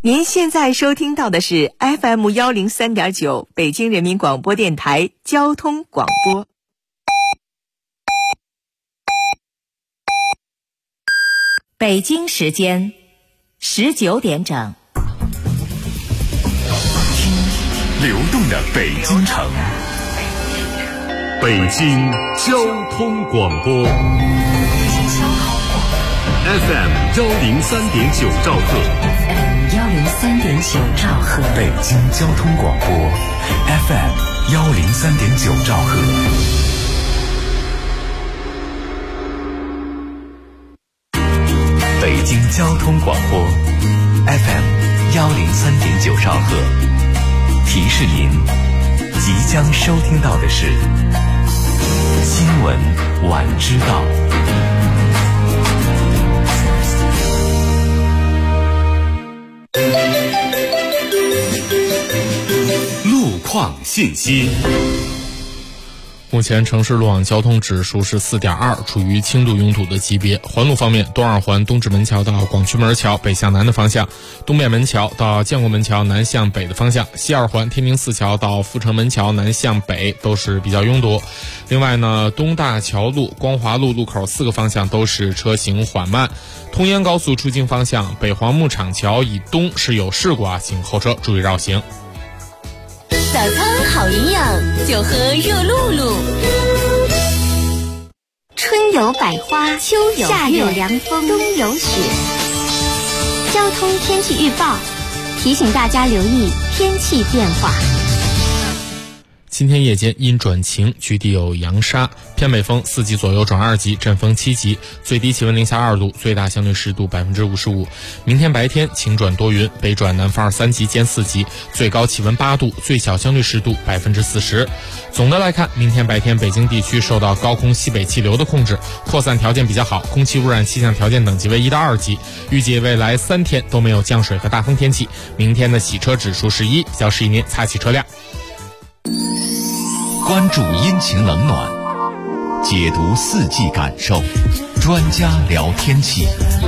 您现在收听到的是 FM103.9 北京人民广播电台交通广播。北京时间19点整。 流动的北京城，北京交通广播 FM103.9 兆赫，FM103.9 兆赫，北京交通广播 FM103.9 兆赫。北京交通广播 FM103.9 兆赫，提示您即将收听到的是新闻晚知道。路况信息。 目前城市路网交通指数是 4.2， 处于轻度拥堵的级别。环路方面，东二环东直门桥到广渠门桥北向南的方向，东便门桥到建国门桥南向北的方向，西二环天宁寺桥到阜成门桥南向北都是比较拥堵。另外呢，东大桥路、光华路路口4个方向都是车行缓慢。通燕高速出京方向，北黄牧场桥以东是有事故请后车注意绕行。 早餐好营养，就喝热露露。 春有百花，秋有夏有凉风，冬有雪。交通天气预报提醒大家留意天气变化。 今天夜间阴转晴，局地有扬沙，偏北风4级左右转2级，阵风7级，最低气温零下2度，最大相对湿度55%。明天白天晴转多云，北转南风2、3级兼4级，最高气温8度，最小相对湿度40%。总的来看，明天白天北京地区受到高空西北气流的控制，扩散条件比较好，空气污染气象条件等级为1到2级。预计未来3天都没有降水和大风天气。明天的洗车指数是1，比较适宜您擦洗车辆。 关注阴晴冷暖，解读四季感受，专家聊天气。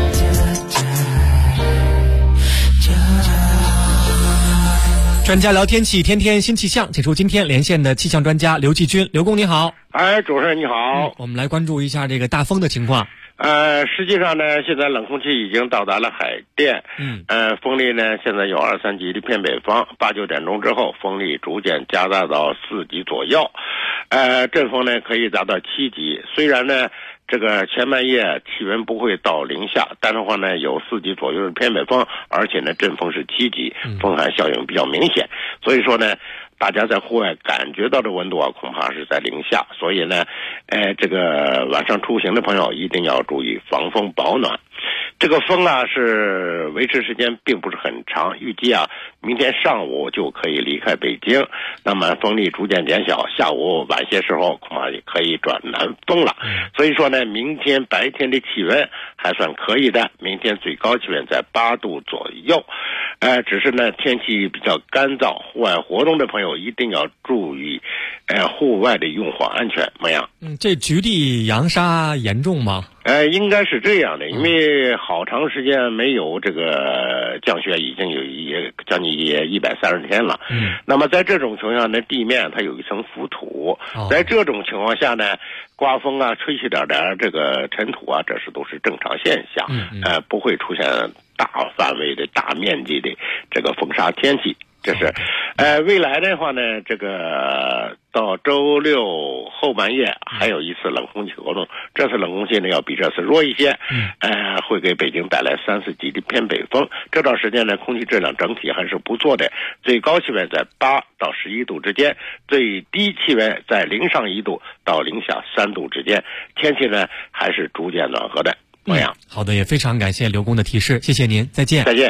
专家聊天气，天天新气象。请出今天连线的气象专家刘继军，刘工你好。 主持人你好。 我们来关注一下这个大风的情况。 实际上呢，现在冷空气已经到达了海淀，风力呢现在有2、3级的偏北风，8、9点钟之后风力逐渐加大到4级左右，阵风呢可以达到7级。虽然呢这个前半夜气温不会到零下，但是话呢有4级左右的偏北风，而且呢阵风是7级，风寒效应比较明显，所以说呢大家在户外感觉到的温度恐怕是在零下，所以呢这个晚上出行的朋友一定要注意防风保暖。这个风是维持时间并不是很长，预计明天上午就可以离开北京，那么风力逐渐减小，下午晚些时候恐怕也可以转南风了。所以说呢，明天白天的气温还算可以的，明天最高气温在8度左右，只是呢天气比较干燥，户外活动的朋友一定要注意户外的用火安全。怎么样？ 这局地扬沙严重吗？ 应该是这样的，因为好长时间没有这个降雪，已经有将近130天了。那么在这种情况下呢，地面它有一层浮土，在这种情况下呢，刮风吹起点这个尘土这都是正常现象，不会出现大范围的大面积的这个风沙天气。这是未来的话呢，这个到周6后半夜还有一次冷空气活动，这次冷空气呢要比这次弱一些，会给北京带来3、4级的偏北风。这段时间呢，空气质量整体还是不错的，最高气温在8到11度之间，最低气温在零上1度到零下3度之间，天气呢还是逐渐暖和的。怎么样？ 好的，也非常感谢刘工的提示，谢谢您，再见。 再见。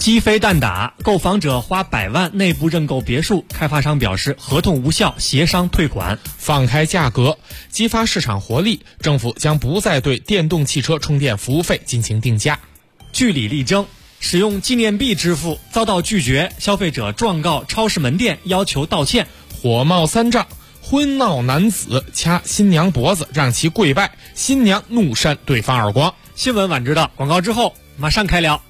鸡飞蛋打，购房者花100万内部认购别墅，开发商表示合同无效，协商退款。 放开价格，激发市场活力，政府将不再对电动汽车充电服务费进行定价。 据理力争，使用纪念币支付遭到拒绝，消费者状告超市门店，要求道歉。 火冒三丈，婚闹男子掐新娘脖子让其跪拜，新娘怒扇对方耳光。 新闻晚知道，广告之后马上开聊。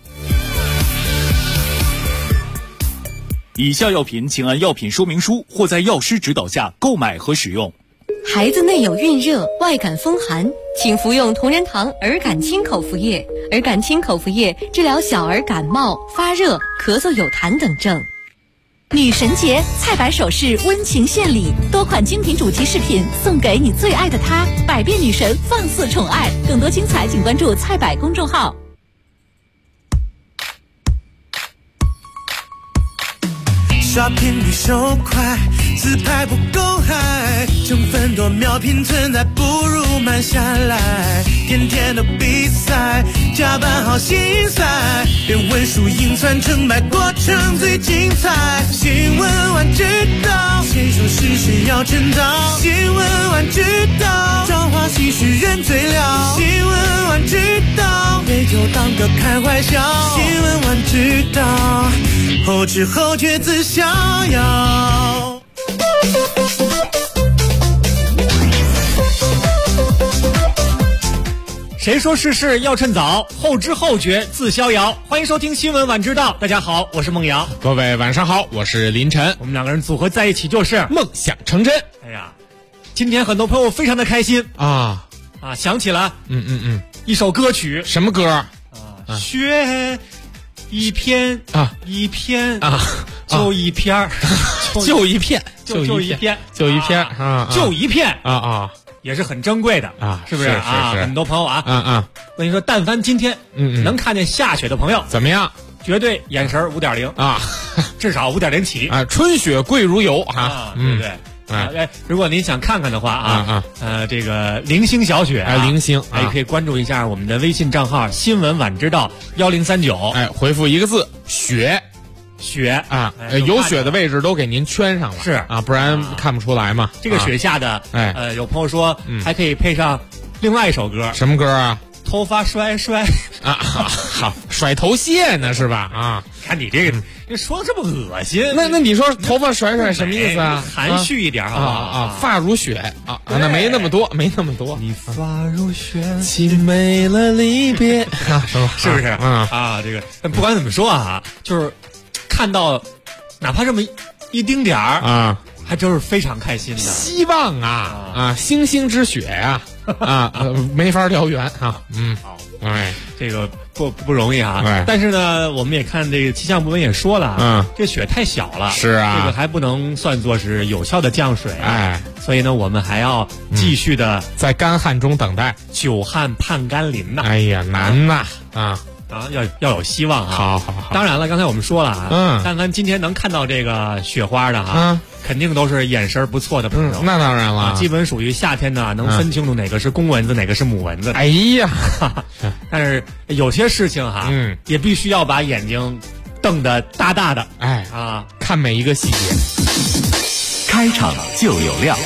以下药品请按药品说明书或在药师指导下购买和使用。 孩子内有孕热、外感风寒，请服用同仁堂儿感清口服液。儿感清口服液治疗小儿感冒、发热、咳嗽有痰等症。女神节，菜百首饰温情献礼，多款精品主题饰品送给你最爱的他，百变女神放肆宠爱。更多精彩请关注菜百公众号。 刷屏率手快，自拍不够嗨，成分多秒拼存在，不如慢下来。天天的比赛，加班好心塞，别问输赢算成败，过程最精彩。新闻晚知道，谁说是谁要称道？新闻晚知道，朝花夕拾人最了。新闻晚知道，杯酒当歌开怀笑。新闻晚知道，后知后觉自逍遥。 谁说世事要趁早，后知后觉自逍遥。欢迎收听新闻晚知道，大家好，我是孟阳。 各位晚上好，我是林晨。 我们两个人组合在一起就是梦想成真。 哎呀，今天很多朋友非常的开心啊， 想起了一首歌曲。 什么歌雪一片一片就一片儿， 就一片， 就一片， 就一片就一片也是很珍贵的是不是啊？ 很多朋友我跟你说，但凡今天能看见下雪的朋友， 怎么样？ 绝对眼神5.0至少5.0起春雪贵如油对不对？如果您想看看的话这个零星小雪零星可以关注一下我们的微信账号新闻晚知道1039， 回复一个字雪有雪的位置都给您圈上了， 是不然看不出来嘛。 这个雪下的有朋友说还可以配上另外一首歌。 什么歌啊？ 头发甩好，甩头屑呢是吧？ 看你这个你说的这么恶心， 那你说头发甩什么意思啊？ 含蓄一点好不好？ 发如雪那没那么多。 你发如雪， 凄美了离别是不是这个不管怎么说就是看到哪怕这么一丁点儿还真是非常开心的。 希望星星之雪没法燎原好，这个不容易但是呢，我们也看这个气象部门也说了这雪太小了， 是这个还不能算作是有效的降水所以呢，我们还要继续的在干旱中等待， 久旱盼甘霖呐。 哎呀，难呐要有希望好。 当然了，刚才我们说了但凡今天能看到这个雪花的肯定都是眼神不错的朋友。 那当然了， 基本属于夏天呢，能分清楚哪个是公蚊子，哪个是母蚊子。 哎呀， 但是有些事情也必须要把眼睛瞪得大大的， 看每一个细节。 开场就有料。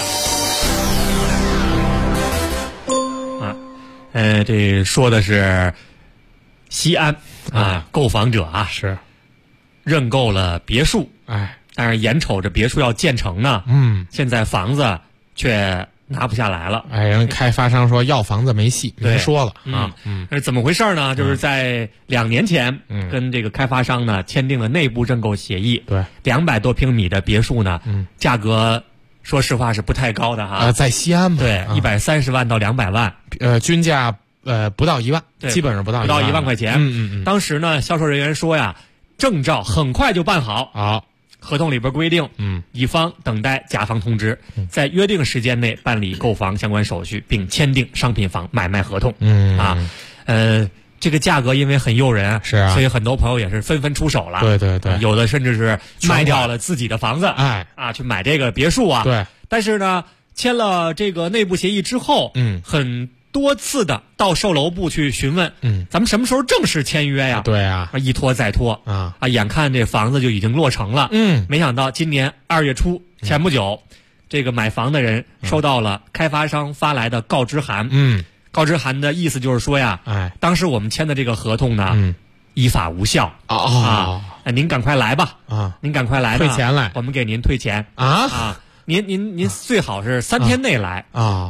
这说的是西安购房者是认购了别墅，但是眼瞅着别墅要建成呢，现在房子却拿不下来了。 人开发商说要房子没戏，没说了是怎么回事呢？就是在2年前，跟这个开发商呢签订了内部认购协议。 对 ，200多平米的别墅呢，价格说实话是不太高的在西安嘛， 对，130万到200万， 均价不到1万，基本上不到 1万块钱。当时呢，销售人员说呀，证照很快就办好。合同里边规定，乙方等待甲方通知，在约定时间内办理购房相关手续，并签订商品房买卖合同。这个价格因为很诱人，所以很多朋友也是纷纷出手了。 对， 有的甚至是卖掉了自己的房子，去买这个别墅对， 但是呢，签了这个内部协议之后，很多次的到售楼部去询问，咱们什么时候正式签约呀？ 对啊， 一拖再拖眼看这房子就已经落成了，没想到今年2月初前不久，这个买房的人收到了开发商发来的告知函，告知函的意思就是说呀，当时我们签的这个合同呢，依法无效您赶快来吧您赶快来吧， 退钱来， 我们给您退钱您最好是3天内来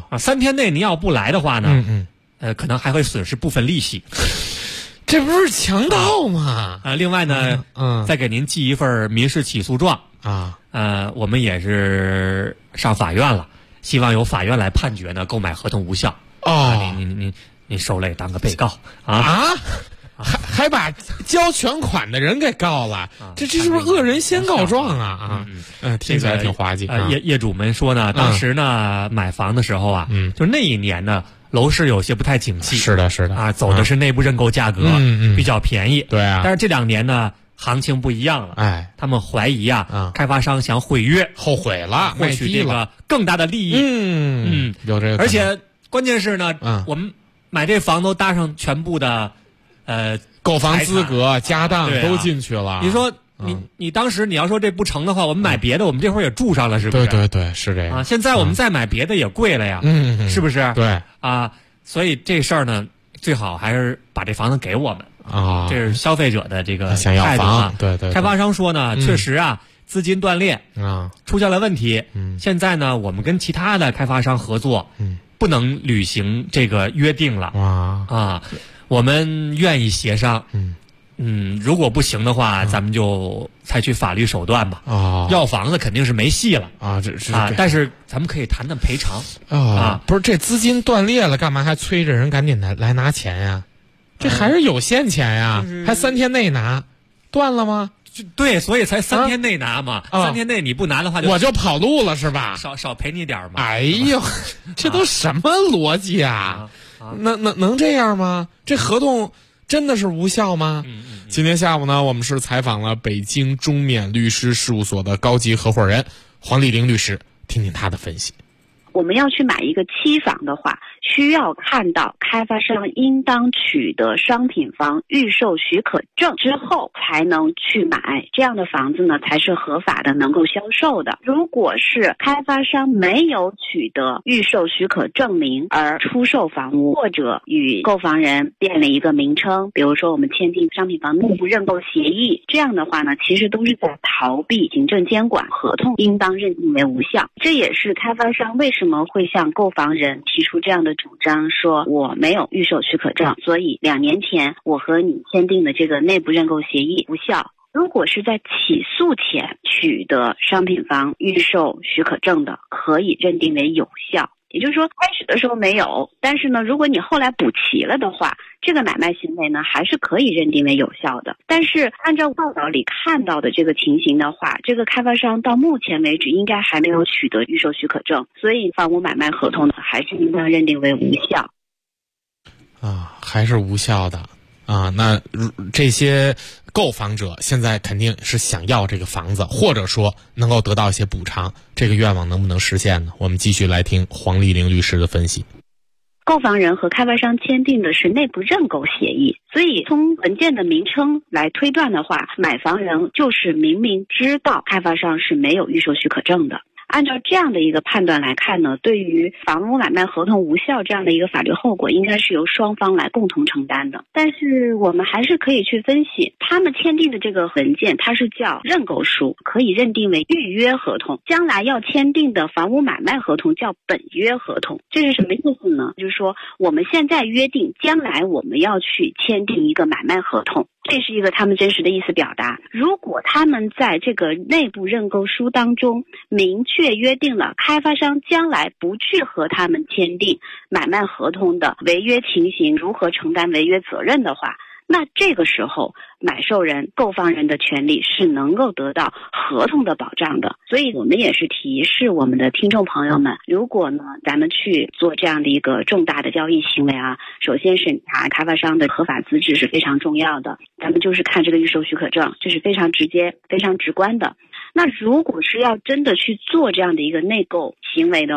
3天内您要不来的话呢，可能还会损失部分利息。 这不是强盗吗？ 另外呢，再给您寄一份民事起诉状我们也是上法院了，希望由法院来判决呢，购买合同无效。你受累当个被告还把交全款的人给告了，这是不是恶人先告状听起来挺滑稽。 业主们说呢，当时呢买房的时候就那一年呢楼市有些不太景气， 是的走的是内部认购价格比较便宜， 对啊。 但是这2年呢行情不一样了，他们怀疑开发商想毁约， 后悔了， 获取这个更大的利益， 有这个。 而且关键是呢，我们买这房都搭上全部的购房资格、家当都进去了。 你说你当时你要说这不成的话，我们买别的，我们这会儿也住上了，是不是？ 对，是这样现在我们再买别的也贵了呀，是不是？ 对所以这事儿呢，最好还是把这房子给我们这是消费者的这个想要房。对， 开发商说呢，确实资金断裂出现了问题。现在呢，我们跟其他的开发商合作，不能履行这个约定了我们愿意协商。如果不行的话，咱们就采取法律手段吧。要房子肯定是没戏了但是咱们可以谈谈赔偿不是，这资金断裂了，干嘛还催着人赶紧来拿钱呀？这还是有限钱呀，还3天内拿，断了吗？ 对，所以才3天内拿嘛。3天内你不拿的话， 我就跑路了是吧？ 少赔你点嘛。 哎呦，这都什么逻辑啊？能这样吗？这合同真的是无效吗？今天下午呢，我们是采访了北京中免律师事务所的高级合伙人黄丽玲律师，听听他的分析。 我们要去买一个期房的话，需要看到开发商应当取得商品房预售许可证之后才能去买，这样的房子呢才是合法的，能够销售的。如果是开发商没有取得预售许可证明而出售房屋，或者与购房人变了一个名称，比如说我们签订商品房内部认购协议，这样的话呢，其实都是在逃避行政监管，合同应当认定为无效。这也是开发商为什么会向购房人提出这样的主张，说我没有预售许可证，所以2年前我和你签订的这个内部认购协议无效。如果是在起诉前取得商品房预售许可证的，可以认定为有效。也就是说，开始的时候没有，但是呢，如果你后来补齐了的话，这个买卖行为呢还是可以认定为有效的。但是按照报道里看到的这个情形的话，这个开发商到目前为止应该还没有取得预售许可证，所以房屋买卖合同呢还是应当认定为无效。 还是无效的那这些购房者现在肯定是想要这个房子，或者说能够得到一些补偿，这个愿望能不能实现呢？我们继续来听黄丽玲律师的分析。 购房人和开发商签订的是内部认购协议，所以从文件的名称来推断的话，买房人就是明明知道开发商是没有预售许可证的。按照这样的一个判断来看呢，对于房屋买卖合同无效这样的一个法律后果，应该是由双方来共同承担的。但是我们还是可以去分析，他们签订的这个文件，它是叫认购书，可以认定为预约合同，将来要签订的房屋买卖合同叫本约合同。这是什么意思呢？就是说我们现在约定，将来我们要去签订一个买卖合同，这是一个他们真实的意思表达。如果他们在这个内部认购书当中明确约定了开发商将来不去和他们签订买卖合同的违约情形，如何承担违约责任的话，那这个时候买受人、购房人的权利是能够得到合同的保障的。所以我们也是提示我们的听众朋友们，如果呢咱们去做这样的一个重大的交易行为首先审查开发商的合法资质是非常重要的，咱们就是看这个预售许可证，这是非常直接非常直观的。那如果是要真的去做这样的一个内购行为的话，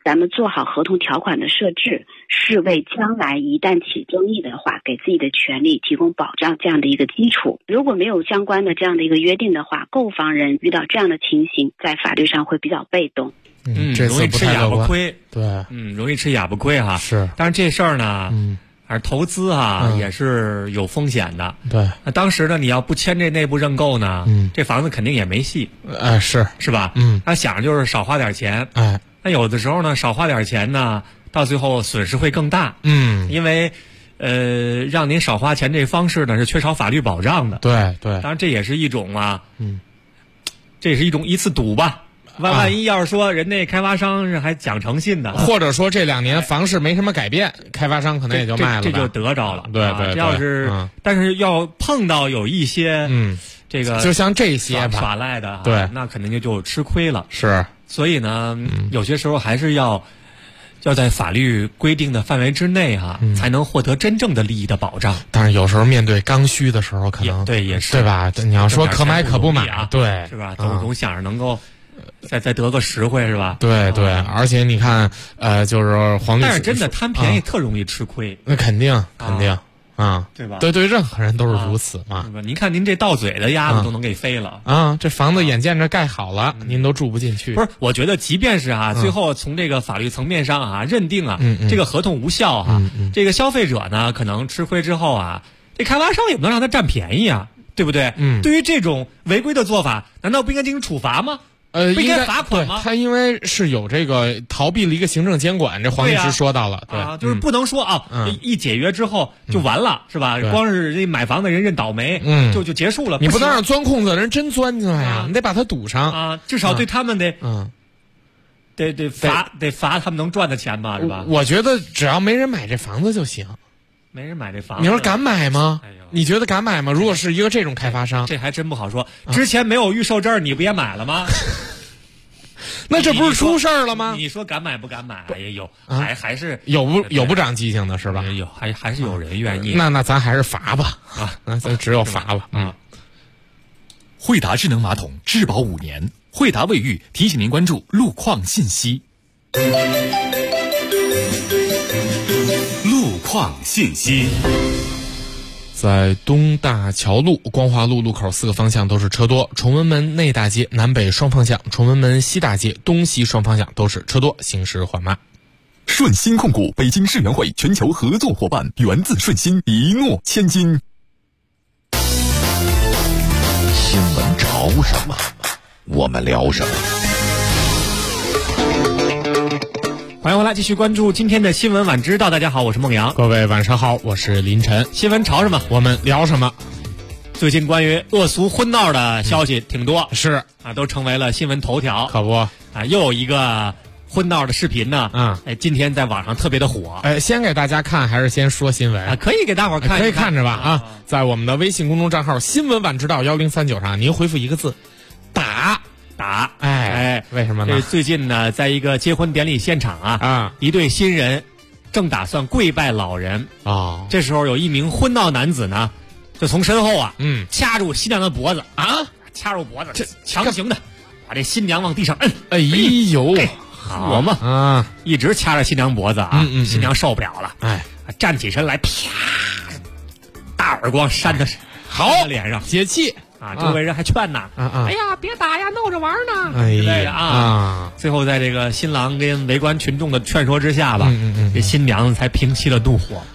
咱们做好合同条款的设置，是为将来一旦起争议的话，给自己的权利提供保障这样的一个基础。如果没有相关的这样的一个约定的话，购房人遇到这样的情形，在法律上会比较被动。 容易吃哑巴亏。 对， 容易吃哑巴亏哈。 是， 但是这事儿呢，还是投资也是有风险的。 对， 那当时呢，你要不签这内部认购呢，这房子肯定也没戏。是吧？他想着就是少花点钱。那有的时候呢，少花点钱呢，到最后损失会更大。因为让您少花钱这方式呢是缺少法律保障的。 对， 当然这也是一种这也是一次赌吧。万一要是说人家开发商是还讲诚信的， 或者说这2年房市没什么改变，开发商可能也就卖了， 这就得着了。 对， 这要是但是要碰到有一些这个就像这些耍赖的， 对， 那肯定就吃亏了。 是， 所以呢，有些时候还是要在法律规定的范围之内才能获得真正的利益的保障。 但是有时候面对刚需的时候，可能也是对吧？你要说可买可不买，对， 是吧？总想着能够再得个实惠，是吧？ 对，而且你看，就是黄律师， 但是真的贪便宜特容易吃亏。 那肯定对吧？ 对，任何人都是如此嘛。 您看您这到嘴的鸭子都能给飞了这房子眼见着盖好了，您都住不进去。 不是，我觉得即便是最后从这个法律层面上认定这个合同无效这个消费者呢可能吃亏之后这开发商也不能让他占便宜对不对？对于这种违规的做法，难道不应该进行处罚吗？不应该罚款吗？ 他因为是有这个逃避了一个行政监管，这黄律师说到了，对， 就是不能说一解约之后就完了，是吧？光是这买房的人认倒霉，就结束了。 你不能让钻空子人真钻进来呀，你得把它堵上至少对他们得罚他们能赚的钱吧，是吧？ 我觉得只要没人买这房子就行。 没人买这房子， 你说敢买吗？你觉得敢买吗？如果是一个这种开发商， 这还真不好说。之前没有预售证，你不也买了吗？ 那这不是出事儿了吗？ 你说敢买不敢买也有，还是有不长记性的是吧？ 有，还是有人愿意。 那咱还是罚吧那咱只有罚了惠达智能马桶质保5年，惠达卫浴提醒您关注路况信息。路况信息。 在东大桥路、光华路路口4个方向都是车多，崇文门内大街南北双方向、崇文门西大街东西双方向都是车多，行驶缓慢。 顺鑫控股，北京世园会全球合作伙伴，源自顺鑫，一诺千金。 新闻潮什么，我们聊什么。 欢迎回来，继续关注今天的新闻晚知道。大家好，我是孟阳。 各位晚上好，我是林晨。 新闻潮什么， 我们聊什么。 最近关于恶俗婚闹的消息挺多， 是都成为了新闻头条。 可不又有一个婚闹的视频呢，今天在网上特别的火。 先给大家看还是先说新闻可以给大伙儿看， 可以看着吧在我们的微信公众账号新闻晚知道1039上，您回复一个字打。为什么呢？ 最近呢，在一个结婚典礼现场一对新人正打算跪拜老人这时候有一名婚闹男子呢，就从身后掐住新娘的脖子掐住脖子，强行的把这新娘往地上摁。 哎呦， 好嘛一直掐着新娘脖子新娘受不了了，站起身来，啪，大耳光扇在脸上解气。 周围人还劝呐，哎呀，别打呀，闹着玩呢，之类的最后在这个新郎跟围观群众的劝说之下吧，这新娘子才平息了怒火。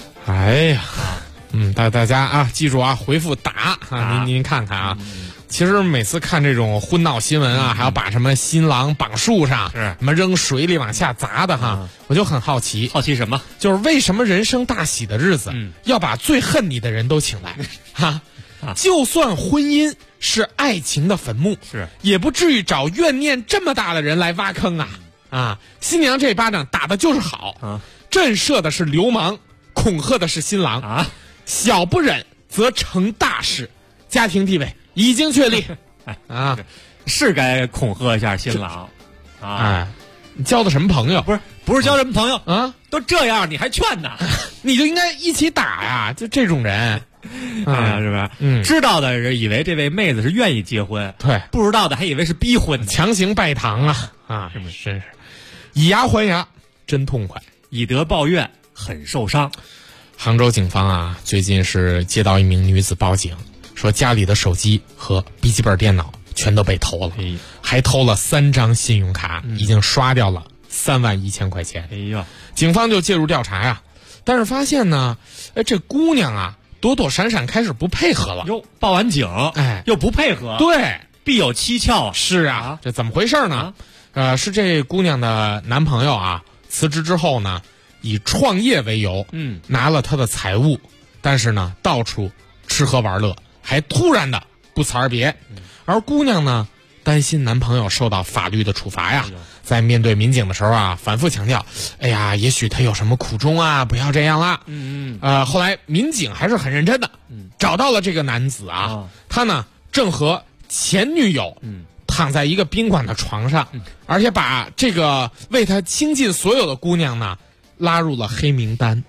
大家记住回复打您看看其实每次看这种婚闹新闻还要把什么新郎绑树上，什么扔水里往下砸的我就很好奇。 好奇什么？ 就是为什么人生大喜的日子要把最恨你的人都请来就算婚姻是爱情的坟墓，也不至于找怨念这么大的人来挖坑新娘这巴掌打的就是好震慑的是流氓，恐吓的是新郎小不忍则成大事，家庭地位已经确立是该恐吓一下新郎你交的什么朋友？ 不是交什么朋友都这样你还劝呢你就应该一起打呀，就这种人是不是？知道的人以为这位妹子是愿意结婚， 对， 不知道的还以为是逼婚， 强行拜堂是不是？真是以牙还牙， 真痛快。 以德报怨，很受伤。 杭州警方啊，最近是接到一名女子报警，说家里的手机和笔记本电脑全都被偷了，还偷了3张信用卡，已经刷掉了31000块钱。 哎呀， 警方就介入调查呀，但是发现呢，这姑娘啊躲躲闪闪，开始不配合了。 哟，报完警，又不配合， 对， 必有蹊跷。 是啊，这怎么回事呢？是这姑娘的男朋友啊，辞职之后呢，以创业为由，拿了她的财物，但是呢，到处吃喝玩乐，还突然的不辞而别。而姑娘呢，担心男朋友受到法律的处罚呀，在面对民警的时候啊，反复强调，哎呀，也许他有什么苦衷啊，不要这样啦。后来民警还是很认真的，找到了这个男子啊，他呢正和前女友躺在一个宾馆的床上，而且把这个为他倾尽所有的姑娘呢拉入了黑名单。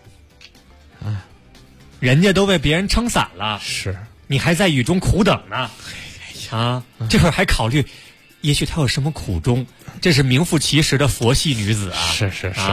人家都为别人撑伞了， 是你还在雨中苦等呢。这会儿还考虑，也许她有什么苦衷？这是名副其实的佛系女子啊！ 是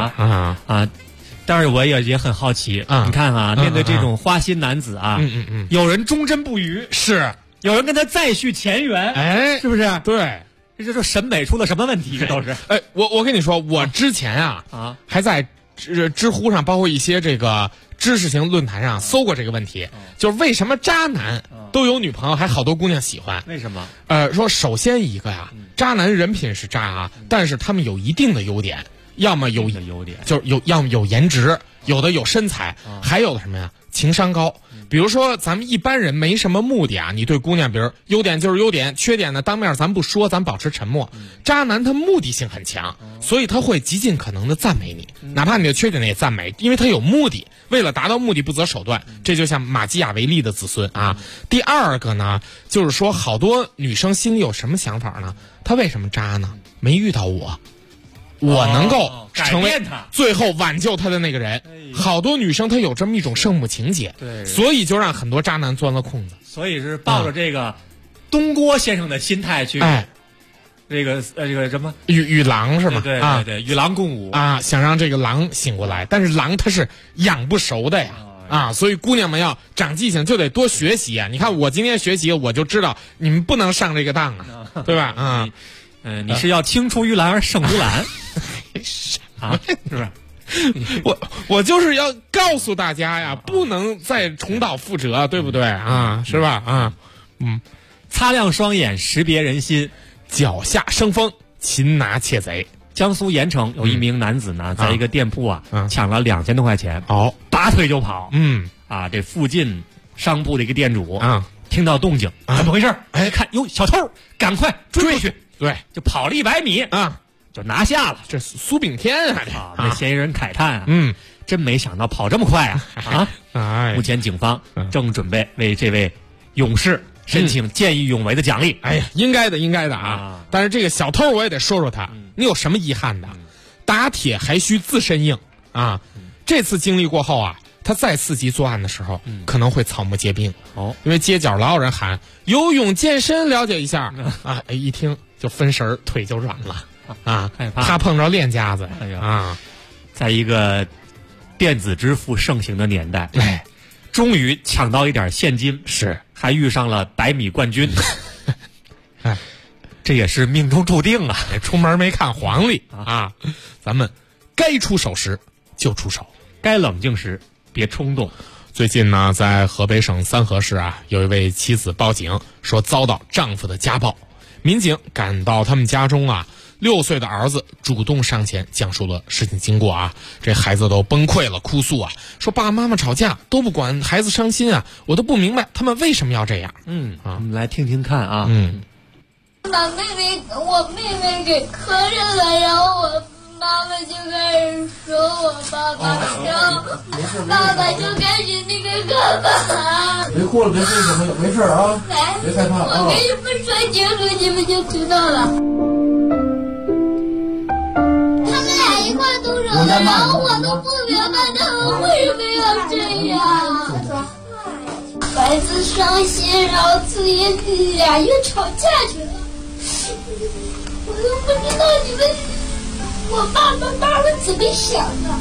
但是我也很好奇，你看啊，面对这种花心男子啊，有人忠贞不渝， 是有人跟他再续前缘，是不是？ 对， 这就审美出了什么问题？这都是。 我跟你说，我之前还在知乎上，包括一些这个知识型论坛上搜过这个问题，就是为什么渣男都有女朋友，还好多姑娘喜欢？ 为什么？ 说首先一个呀，渣男人品是渣啊，但是他们有一定的优点，要么有优点， 就是要么有颜值，有的有身材，还有的什么呀？情商高。比如说咱们一般人没什么目的啊，你对姑娘，比如优点就是优点，缺点呢当面咱不说，咱保持沉默。渣男他目的性很强，所以他会极尽可能的赞美你，哪怕你的缺点也赞美，因为他有目的，为了达到目的不择手段。这就像马基雅维利的子孙啊。第二个呢，就是说好多女生心里有什么想法呢？他为什么渣呢？没遇到我能够成为最后挽救他的那个人。好多女生她有这么一种圣母情节，所以就让很多渣男钻了空子。 所以是抱着这个东郭先生的心态去，这个什么与狼是吧？ 对，与狼共舞啊，想让这个狼醒过来，但是狼它是养不熟的呀。所以姑娘们要长记性，就得多学习啊！你看我今天学习，我就知道你们不能上这个当啊，对吧？ 你是要青出于蓝而胜于蓝是不是？ 我就是要告诉大家呀，不能再重蹈覆辙，对不对啊？是吧？ 擦亮双眼，识别人心， 脚下生风，擒拿窃贼。 江苏盐城有一名男子呢，在一个店铺抢了2000多块钱，拔腿就跑。这附近商铺的一个店主听到动静，怎么回事？看哟，小偷，赶快追过去。 对， 就跑了100米就拿下了。 这苏炳添那嫌疑人慨叹真没想到跑这么快目前警方正准备为这位勇士申请见义勇为的奖励。 应该的啊！但是这个小偷我也得说说他，你有什么遗憾的？打铁还需自身硬啊！这次经历过后啊，他再伺机作案的时候，可能会草木皆兵因为街角老有人喊游泳健身了解一下一听就分神，腿就软了怕碰着练家子。 在一个电子支付盛行的年代，终于抢到一点现金，还遇上了100米冠军这也是命中注定啊！ 出门没看黄历咱们该出手时就出手， 该冷静时别冲动。 最近呢，在河北省三河市有一位妻子报警说遭到丈夫的家暴。民警赶到他们家中6岁的儿子主动上前讲述了事情经过这孩子都崩溃了，哭诉说爸爸妈妈吵架都不管孩子伤心我都不明白他们为什么要这样。 我们来听听看把我妹妹给磕着了，然后我妈妈就开始说我爸爸，然后爸爸就开始那个干嘛？ 别哭了，别说什么，没事啊，别害怕我跟你们说清楚，你们就知道了。他们俩一块动手的，然后我都不明白他们为什么要这样。孩子伤心，然后所以俩又吵架去了。我都不知道你们。 我爸爸妈妈怎么想的？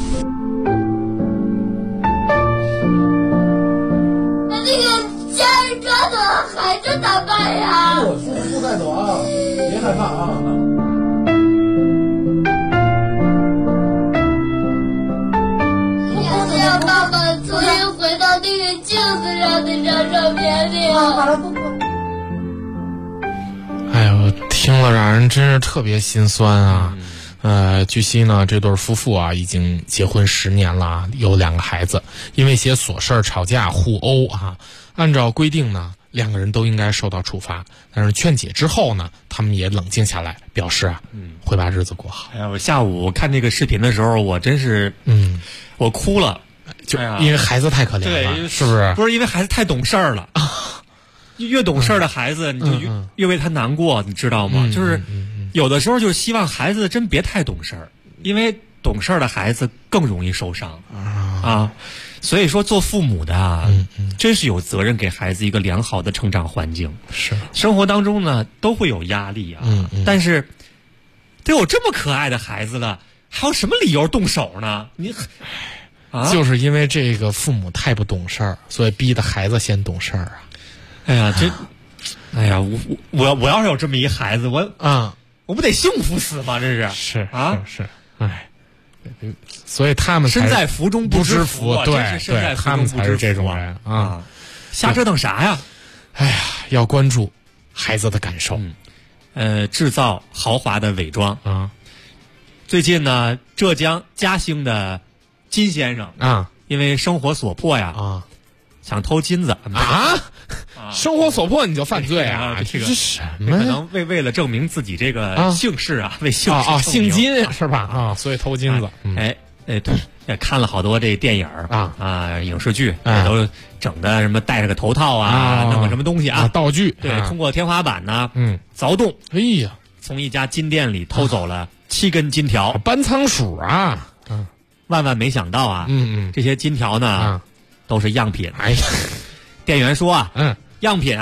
那个家人抓走了孩子咋办呀？ 叔叔带走啊，别害怕啊。 要让爸爸重新回到那个镜子上的照片里。 哎呦，听了让人真是特别心酸啊。据悉呢，这对夫妇啊已经结婚10年了，有2个孩子，因为些琐事吵架互殴啊。按照规定呢，2个人都应该受到处罚，但是劝解之后呢，他们也冷静下来，表示啊，会把日子过好。 哎呀，我下午看这个视频的时候，我真是，我哭了， 就因为孩子太可怜了， 对， 是不是？ 不是因为孩子太懂事儿了，越懂事儿的孩子，你就越为他难过，你知道吗？就是有的时候就希望孩子真别太懂事儿，因为懂事儿的孩子更容易受伤啊。所以说，做父母的啊，真是有责任给孩子一个良好的成长环境。 是， 生活当中呢都会有压力啊，但是都有这么可爱的孩子了，还有什么理由动手呢？你就是因为这个父母太不懂事儿，所以逼得孩子先懂事儿啊。 哎呀，哎呀，我要是有这么一孩子，我不得幸福死吗？这是是，哎。所以他们身在福中不知福，对，他们才是这种人啊！ 瞎折腾啥呀？ 哎呀，要关注孩子的感受。 制造豪华的伪装啊！最近呢，浙江嘉兴的金先生啊，因为生活所迫呀想偷金子生活所迫你就犯罪啊？ 这是什么？ 可能为了证明自己这个姓氏啊，为姓氏姓金是吧？所以偷金子。 也看了好多这电影影视剧，也都整的什么戴着个头套弄个什么东西道具。 对，通过天花板呢，凿洞， 哎呀， 从一家金店里偷走了7根金条， 搬仓鼠啊！ 万没想到啊，这些金条呢都是样品。 哎呀， 店员说样品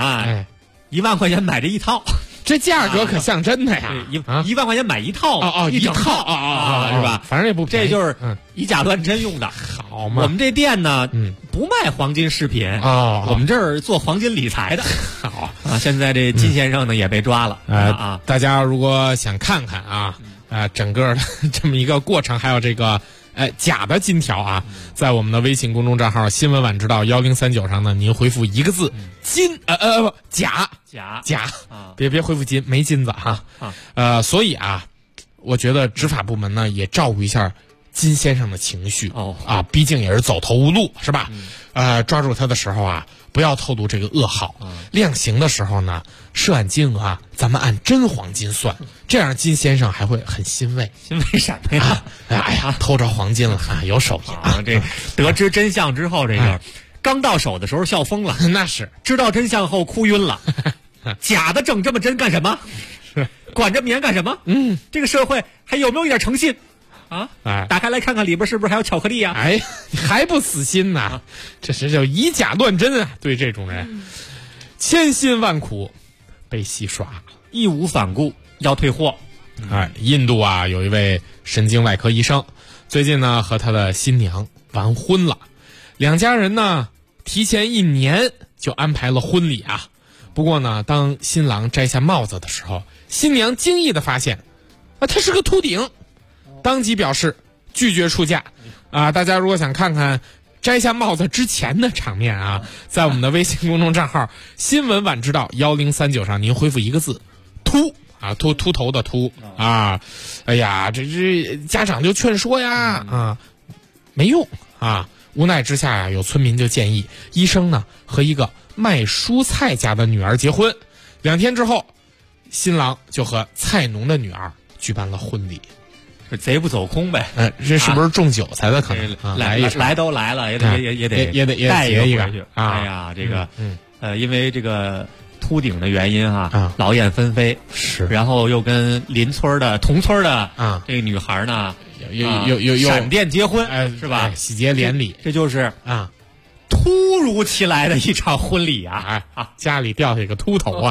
1万块钱买这一套。 这价格可像真的呀 ！1万块钱买一套一套是吧？ 反正也不便宜， 这就是以假乱真用的。 好嘛， 我们这店呢，不卖黄金饰品我们这儿做黄金理财的。 好现在这金先生呢也被抓了大家如果想看看整个的这么一个过程，还有这个假的金条在我们的微信公众账号新闻晚知道1039上呢，您回复1个字金假别回复金，没金子所以我觉得执法部门呢也照顾一下金先生的情绪毕竟也是走投无路是吧？抓住他的时候不要透露这个噩耗，量刑的时候呢，涉案金额咱们按真黄金算，这样金先生还会很欣慰。 欣慰什么呀？ 哎呀，偷着黄金了有手艺这得知真相之后，这个刚到手的时候笑疯了， 那是知道真相后哭晕了。假的整这么真干什么？管这么严干什么？这个社会还有没有一点诚信？打开来看看里边是不是还有巧克力呀？ 哎，你还不死心呐？这是叫以假乱真对这种人，千辛万苦被戏耍， 义无反顾要退货。 印度有一位神经外科医生，最近呢和他的新娘完婚了，2家人呢提前1年就安排了婚礼不过呢，当新郎摘下帽子的时候，新娘惊异的发现他是个秃顶，当即表示拒绝出嫁大家如果想看看摘下帽子之前的场面在我们的微信公众账号新闻晚知道1039上，您回复1个字秃秃头的秃哎呀，这家长就劝说没用无奈之下有村民就建议医生呢和一个卖蔬菜家的女儿结婚，2天之后，新郎就和菜农的女儿举办了婚礼。 贼不走空呗， 这是不是中韭菜的可能？ 来都来了，也得带一个回去。哎呀，这个因为这个秃顶的原因劳燕分飞是， 然后又跟同村的这个女孩呢有闪电结婚是吧？ 喜结连理， 这就是突如其来的一场婚礼家里掉下一个秃头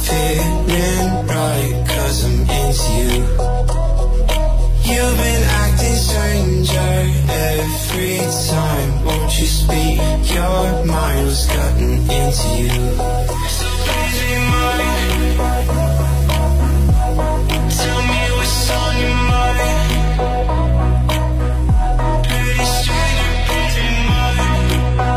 feeling right, 'cause I'm into you. You've been acting stranger every time. Won't you speak your mind? What's gotten into you? So please be mine. Tell me what's on your mind. Pretty stranger, please be mine.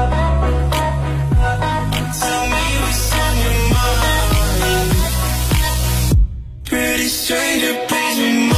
Tell me what's on your mind. Pretty stranger, please be mine.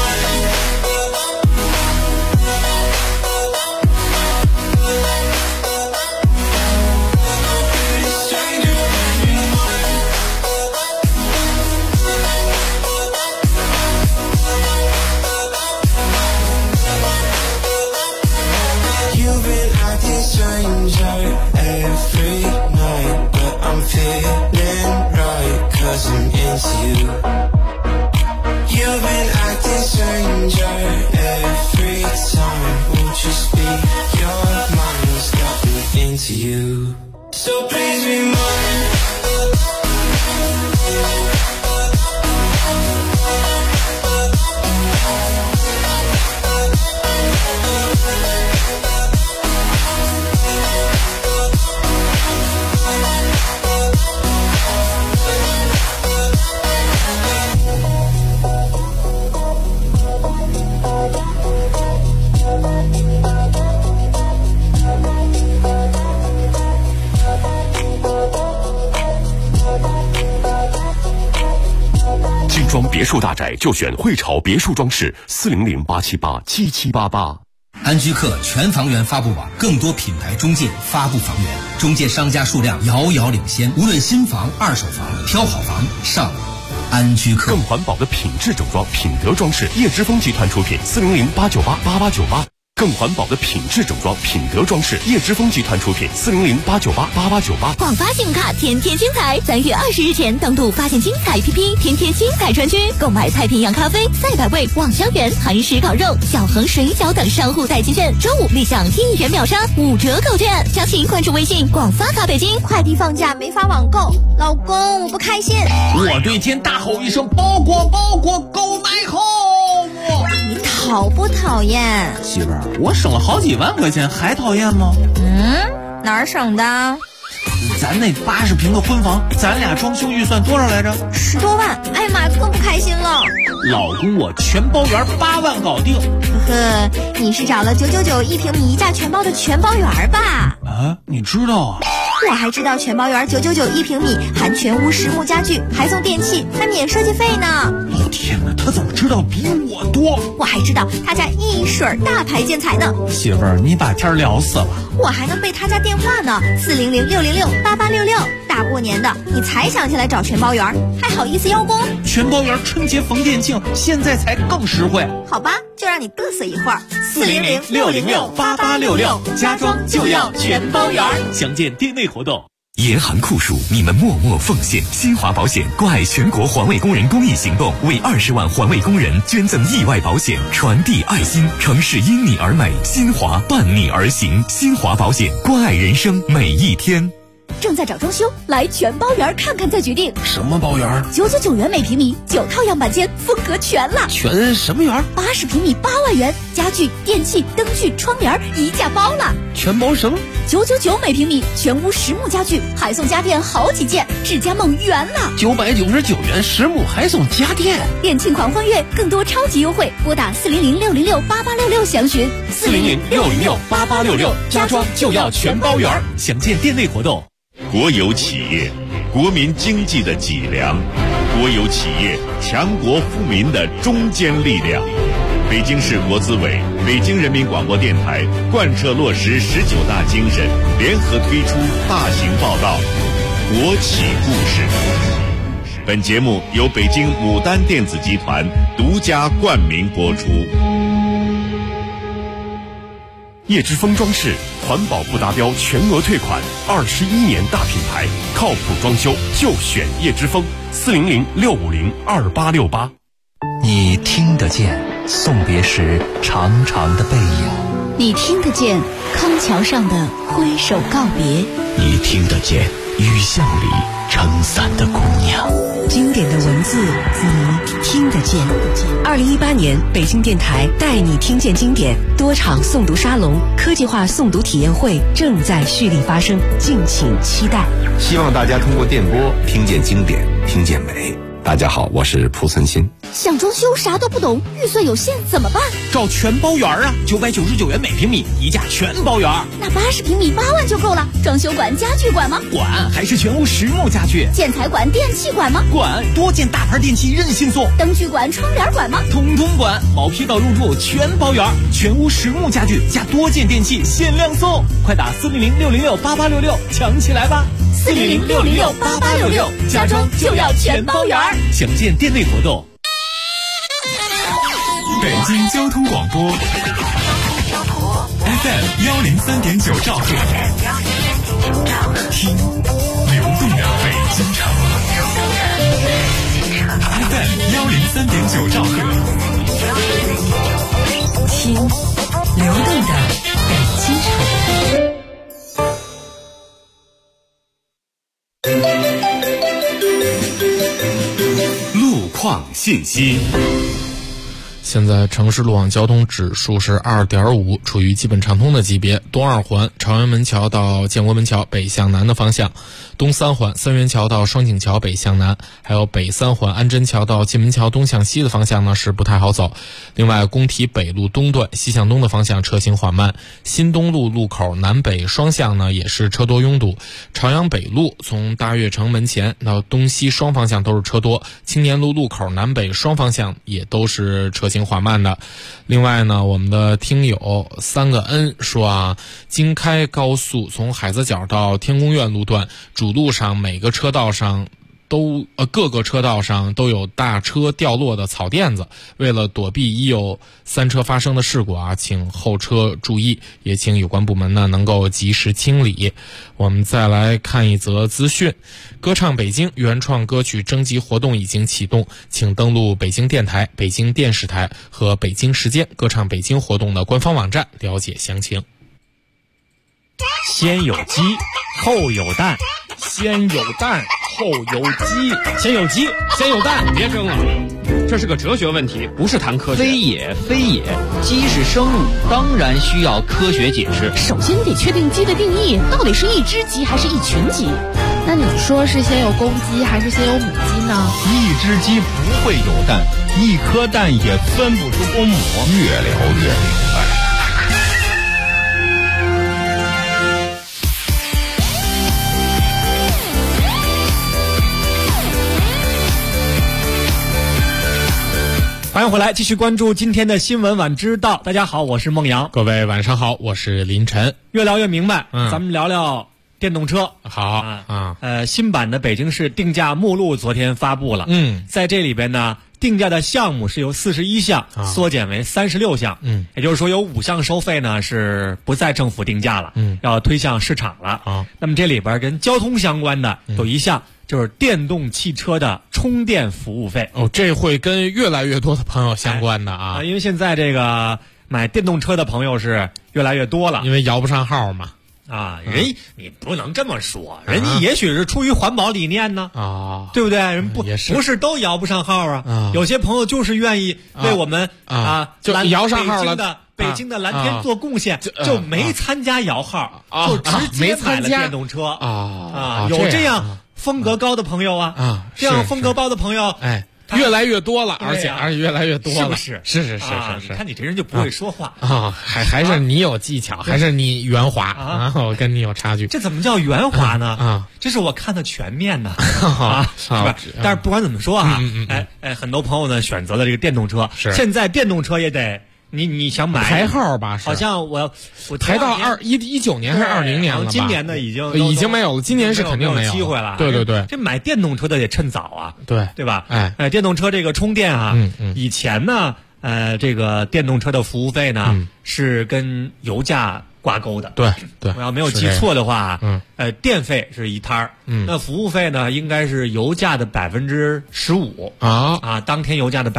Every night, but I'm feeling right, 'cause I'm into you. You've been acting stranger every time. Won't you speak your mind? What's gotten into you? So please be mine. 别墅大宅就选汇潮别墅装饰，400-878-7788。 安居客全房源发布网，更多品牌中介发布房源，中介商家数量遥遥领先。无论新房、二手房，挑好房上安居客。 更环保的品质整装，品德装饰，叶之峰集团出品，400-898-8898。更环保的品质整装，品德装饰，叶之峰集团出品，400-898-8898。 广发信用卡天天精彩，3月20日前登录发现精彩 APP， 天天精彩专区，购买太平洋咖啡、赛百味、望香园、韩式烤肉、小恒水饺等商户代金券，周5立享1亿元秒杀5折购券。详情关注微信广发卡北京。 快递放假没法网购，老公我不开心。 我对天大吼一声，包裹购买后。 你讨不讨厌？ 媳妇儿，我省了好几万块钱，还讨厌吗？ 哪儿省的？ 咱那80平的婚房，咱俩装修预算多少来着 ？10多万。哎呀妈，更不开心了。 老公，我全包圆8万搞定。 呵呵，你是找了9991平米1价全包的全包圆吧？ 啊，你知道啊？ 我还知道全包圆9991平米，含全屋实木家具，还送电器，还免设计费呢。 哦天哪，他怎么知道比我多？ 我还知道他家一水大牌建材呢。 媳妇儿，你把天聊死了。 我还能背他家电话呢，400-606-8866。大过年的，你才想起来找全包圆，还好意思邀功？ 全包圆春节逢店庆，现在才更实惠。 好吧，就让你嘚瑟一会儿。 400-606-8866，家装就要全包圆。详见店内活动。 严寒酷暑，你们默默奉献。新华保险关爱全国环卫工人公益行动，为20万环卫工人捐赠意外保险，传递爱心。城市因你而美，新华伴你而行。新华保险，关爱人生每一天。 正在找装修，来全包圆看看再决定。 什么包圆 ？999元每平米，9套样板间，风格全了。 全什么圆 ？80平米8万元，家具、电器、灯具、窗帘一价包了。 全包什么 ？999每平米，全屋实木家具，还送家电好几件，智家梦圆了。 999元实木还送家电， 店庆狂欢月，更多超级优惠，拨打400-606-8866详询。 400-606-8866，家装就要全包圆。详见店内活动。 国有企业，国民经济的脊梁；国有企业，强国富民的中坚力量。北京市国资委、北京人民广播电台贯彻落实19大精神，联合推出大型报道《国企故事》。本节目由北京牡丹电子集团独家冠名播出。 叶之峰装饰环保不达标全额退款，21年大品牌，靠谱装修就选叶之峰，400-650-2868。 你听得见送别时长长的背影， 你听得见康桥上的挥手告别， 你听得见雨巷里撑伞的姑娘。 经典的文字你听得见。2018年北京电台带你听见经典多场诵读沙龙、科技化诵读体验会正在蓄力发生，敬请期待。 希望大家通过电波听见经典，听见美。大家好，我是蒲存昕。 想装修啥都不懂，预算有限怎么办？ 找全包圆啊，999元每平米，一价全包圆。 那80平米8万就够了。装修管、家具管吗？ 管，还是全屋实木家具。 建材管、电器管吗？ 管，多件大牌电器任性送。 灯具管、窗帘管吗？ 统统管，毛坯到入住全包圆，全屋实木家具加多件电器限量送，快打400-606-8866抢起来吧 ！400-606-8866，家装就要全包圆。 详见店内活动。 北京交通广播 FM 103.9兆赫，听流动的北京城。FM 103.9兆赫， 听流动的北京城。 路况信息。 现在城市路网交通指数是2.5，处于基本畅通的级别。东二环朝阳门桥到建国门桥北向南的方向，东三环三元桥到双井桥北向南，还有北三环安贞桥到蓟门桥东向西的方向呢是不太好走。另外，工体北路东段西向东的方向车行缓慢，新东路路口南北双向呢也是车多拥堵。朝阳北路从大悦城门前到东西双方向都是车多，青年路路口南北双方向也都是车行缓慢的。另外呢，我们的听友3个N 说啊，京开高速从海子角到天宫苑路段主路上每个车道上各个车道上都有大车掉落的草垫子，为了躲避已有3车发生的事故啊，请后车注意，也请有关部门呢能够及时清理。我们再来看一则资讯，歌唱北京原创歌曲征集活动已经启动，请登录北京电台、北京电视台和北京时间歌唱北京活动的官方网站了解详情。 先有鸡，后有蛋。 先有蛋，后有鸡。 先有鸡，先有蛋。 别争了，这是个哲学问题，不是谈科学。 非也，非也，鸡是生物，当然需要科学解释。 首先得确定鸡的定义，到底是一只鸡还是一群鸡？ 那你说是先有公鸡还是先有母鸡呢？ 一只鸡不会有蛋，一颗蛋也分不出公母。 越聊越明白。 欢迎回来，继续关注今天的新闻晚知道。大家好，我是孟阳。 各位晚上好，我是林晨。 越聊越明白，咱们聊聊电动车。 好新版的北京市定价目录昨天发布了。在这里边呢，定价的项目是由41项缩减为36项。也就是说有5项收费呢是不在政府定价了，要推向市场了。那么这里边跟交通相关的有一项，就是电动汽车的充电服务费。 这会跟越来越多的朋友相关的啊， 因为现在这个买电动车的朋友是越来越多了， 因为摇不上号嘛。 你不能这么说，人家也许是出于环保理念呢，对不对？人不是都摇不上号啊。有些朋友就是愿意为我们就摇上号了的北京的蓝天做贡献，就没参加摇号，就直接买了电动车有这样风格高的朋友这样风格高的朋友越来越多了，而且越来越多了， 是是。 你看你这人就不会说话还是你有技巧，还是你圆滑我跟你有差距。 这怎么叫圆滑呢？这是我看的全面呢是吧？但是不管怎么说很多朋友呢选择了这个电动车，现在电动车也得。你想买排号吧？ 好像我排到19年还是20年了吧？ 今年呢已经没有了，今年是肯定没有机会了。 对， 这买电动车的得趁早啊，对吧？电动车这个充电以前呢，这个电动车的服务费呢是跟油价挂钩的。对，我要没有记错的话，电费是一摊儿，那服务费呢应该是油价的15%当天油价的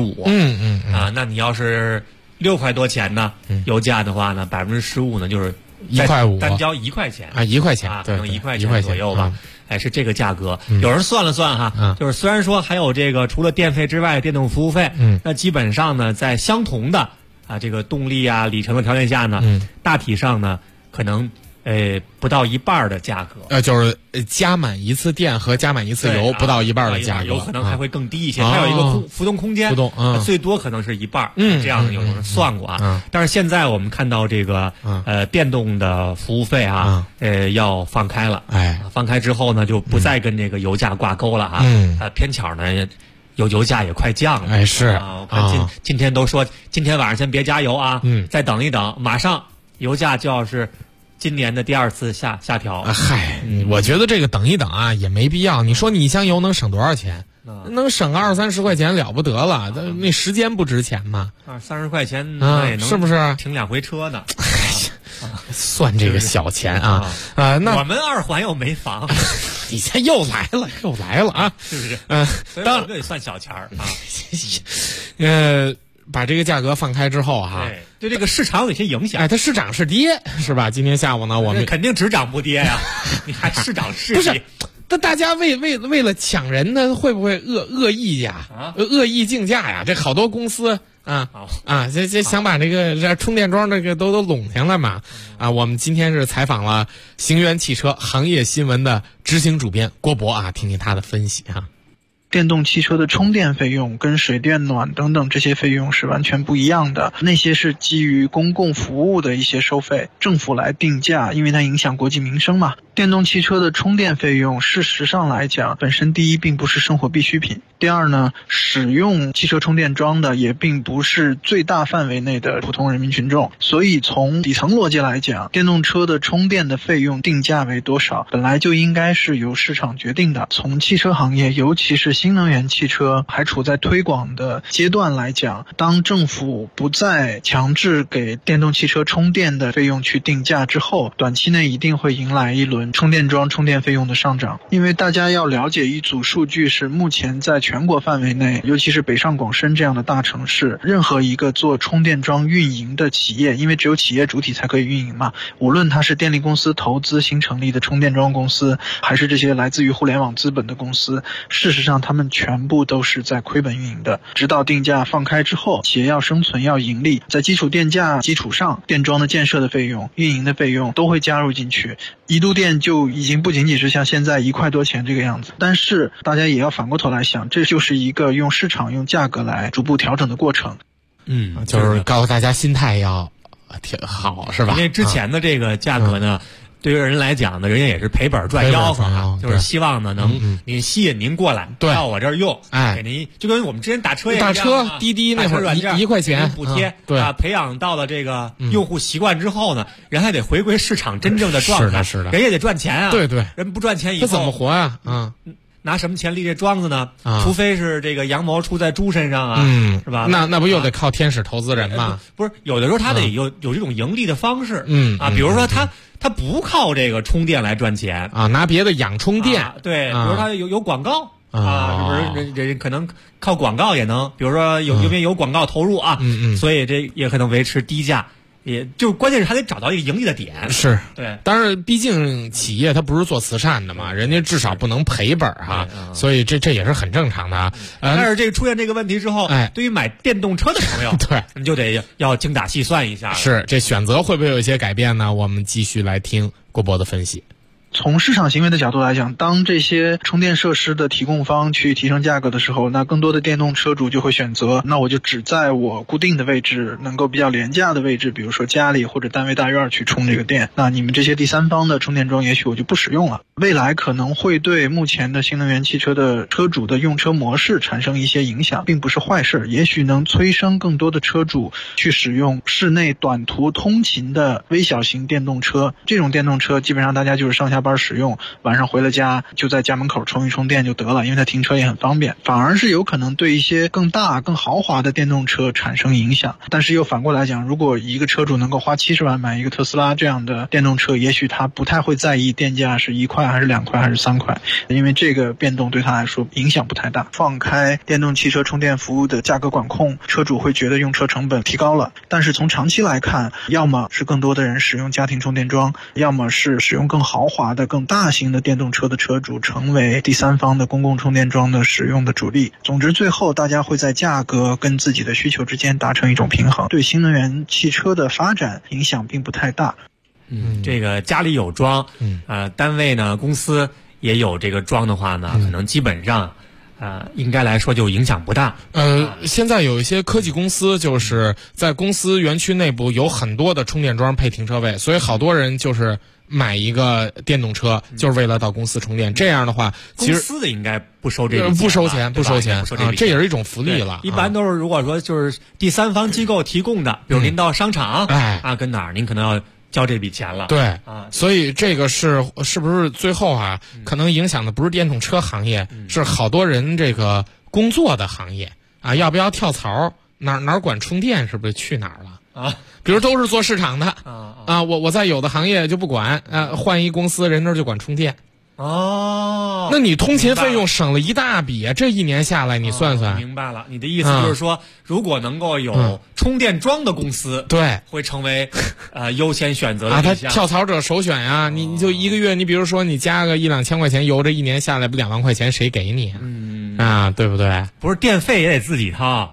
15%。那你要是6块多钱呢，油价的话呢，15%呢就是 1块5， 单交1块钱啊，1块钱， 可能1块钱左右吧。是这个价格。有人算了算哈，就是虽然说还有这个除了电费之外，电动服务费，那基本上呢，在相同的这个动力里程的条件下呢，大体上呢，可能不到一半的价格。 就是加满一次电和加满一次油不到一半的价格， 有可能还会更低一些。它有一个浮动空间，最多可能是一半。这样有人算过啊。但是现在我们看到这个电动的服务费要放开了。放开之后呢，就不再跟这个油价挂钩了啊。偏巧呢，油价也快降了。 是我看今天都说今天晚上先别加油啊，再等一等，马上油价就要是今年的第2次下调。 我觉得这个等一等啊也没必要。你说你一箱油能省多少钱？能省个20-30块钱了不得了，那时间不值钱吗 ？30块钱那也能是不是停2回车呢？ 算这个小钱啊那我们2环又没房， 你这又来了啊， 是不是？所以我们得算小钱啊。 把这个价格放开之后对这个市场有些影响。 它是涨是跌是吧？今天下午呢，我们肯定只涨不跌呀，你还是涨是跌？ 不是，那大家为了抢人呢，会不会恶意呀？恶意竞价呀？这好多公司这想把这充电桩这个都拢上了嘛？我们今天是采访了行源汽车行业新闻的执行主编郭博听听他的分析电动汽车的充电费用跟水电暖等等这些费用是完全不一样的，那些是基于公共服务的一些收费，政府来定价，因为它影响国计民生嘛。电动汽车的充电费用事实上来讲，本身第一并不是生活必需品，第二呢，使用汽车充电桩的也并不是最大范围内的普通人民群众，所以从底层逻辑来讲，电动车的充电的费用定价为多少，本来就应该是由市场决定的。从汽车行业，尤其是新能源汽车还处在推广的阶段来讲，当政府不再强制给电动汽车充电的费用去定价之后，短期内一定会迎来一轮充电桩充电费用的上涨。因为大家要了解一组数据，是目前在全国范围内，尤其是北上广深这样的大城市，任何一个做充电桩运营的企业，因为只有企业主体才可以运营嘛，无论它是电力公司投资新成立的充电桩公司，还是这些来自于互联网资本的公司，事实上他们全部都是在亏本运营的。直到定价放开之后，企业要生存要盈利，在基础电价基础上，电桩的建设的费用、运营的费用都会加入进去。一度电就已经不仅仅是像现在1块多钱这个样子，但是大家也要反过头来想，这就是一个用市场用价格来逐步调整的过程。 就是告诉大家心态要挺好是吧？ 因为之前的这个价格呢，对于人来讲呢，人家也是赔本赚吆喝就是希望呢能您吸引您过来到我这儿用，给您就跟我们之前打车一样， 打车滴滴那会儿1块钱补贴，培养到了这个用户习惯之后呢，人还得回归市场真正的状态， 是的， 人也得赚钱啊， 对， 人不赚钱以后他怎么活啊？ 拿什么钱立这桩子呢？除非是这个羊毛出在猪身上是吧？ 那不又得靠天使投资人吗？ 不是，有的时候他得有这种盈利的方式，比如说他不靠这个充电来赚钱拿别的养充电， 对，比如他有广告是不是？人可能靠广告也能，比如说有广告投入所以这也可能维持低价。也就关键是还得找到一个盈利的点， 是对。 当然，毕竟企业它不是做慈善的嘛，人家至少不能赔本所以这也是很正常的但是这个出现这个问题之后，对于买电动车的朋友， 对， 你就得要精打细算一下。 是，这选择会不会有一些改变呢？我们继续来听郭博的分析。 从市场行为的角度来讲，当这些充电设施的提供方去提升价格的时候，那更多的电动车主就会选择，那我就只在我固定的位置，能够比较廉价的位置，比如说家里或者单位大院去充这个电。那你们这些第三方的充电桩也许我就不使用了。未来可能会对目前的新能源汽车的车主的用车模式产生一些影响，并不是坏事，也许能催生更多的车主去使用室内短途通勤的微小型电动车。这种电动车基本上大家就是上下班班使用，晚上回了家就在家门口充一充电就得了，因为它停车也很方便，反而是有可能对一些更大更豪华的电动车产生影响。但是又反过来讲，如果一个车主能够花70万买一个特斯拉这样的电动车，也许他不太会在意电价是1块还是2块还是3块，因为这个变动对他来说影响不太大。放开电动汽车充电服务的价格管控，车主会觉得用车成本提高了，但是从长期来看，要么是更多的人使用家庭充电桩，要么是使用更豪华的更大型的电动车的车主成为第三方的公共充电桩的使用的主力。总之最后大家会在价格跟自己的需求之间达成一种平衡，对新能源汽车的发展影响并不太大。 这个家里有装，单位呢公司也有这个装的话呢，可能基本上应该来说就影响不大。 现在有一些科技公司就是在公司园区内部有很多的充电桩配停车位，所以好多人就是买一个电动车就是为了到公司充电。这样的话，其实公司的应该不收这个钱， 不收钱啊，这也是一种福利了。 一般都是如果说就是第三方机构提供的，比如您到商场跟哪儿，您可能要交这笔钱了。 对所以这个是不是最后可能影响的不是电动车行业，是好多人这个工作的行业要不要跳槽？哪管充电，是不是去哪儿了？比如都是做市场的我在有的行业就不管换一公司，人那儿就管充电。那你通勤费用省了一大笔，这一年下来你算算。 明白了，你的意思就是说，如果能够有充电桩的公司， 对， 会成为优先选择的对象。 他跳槽者首选呀。你就一个月，你比如说你加个1-2千块钱油，这一年下来不2万块钱，谁给你对不对？ 不是电费也得自己掏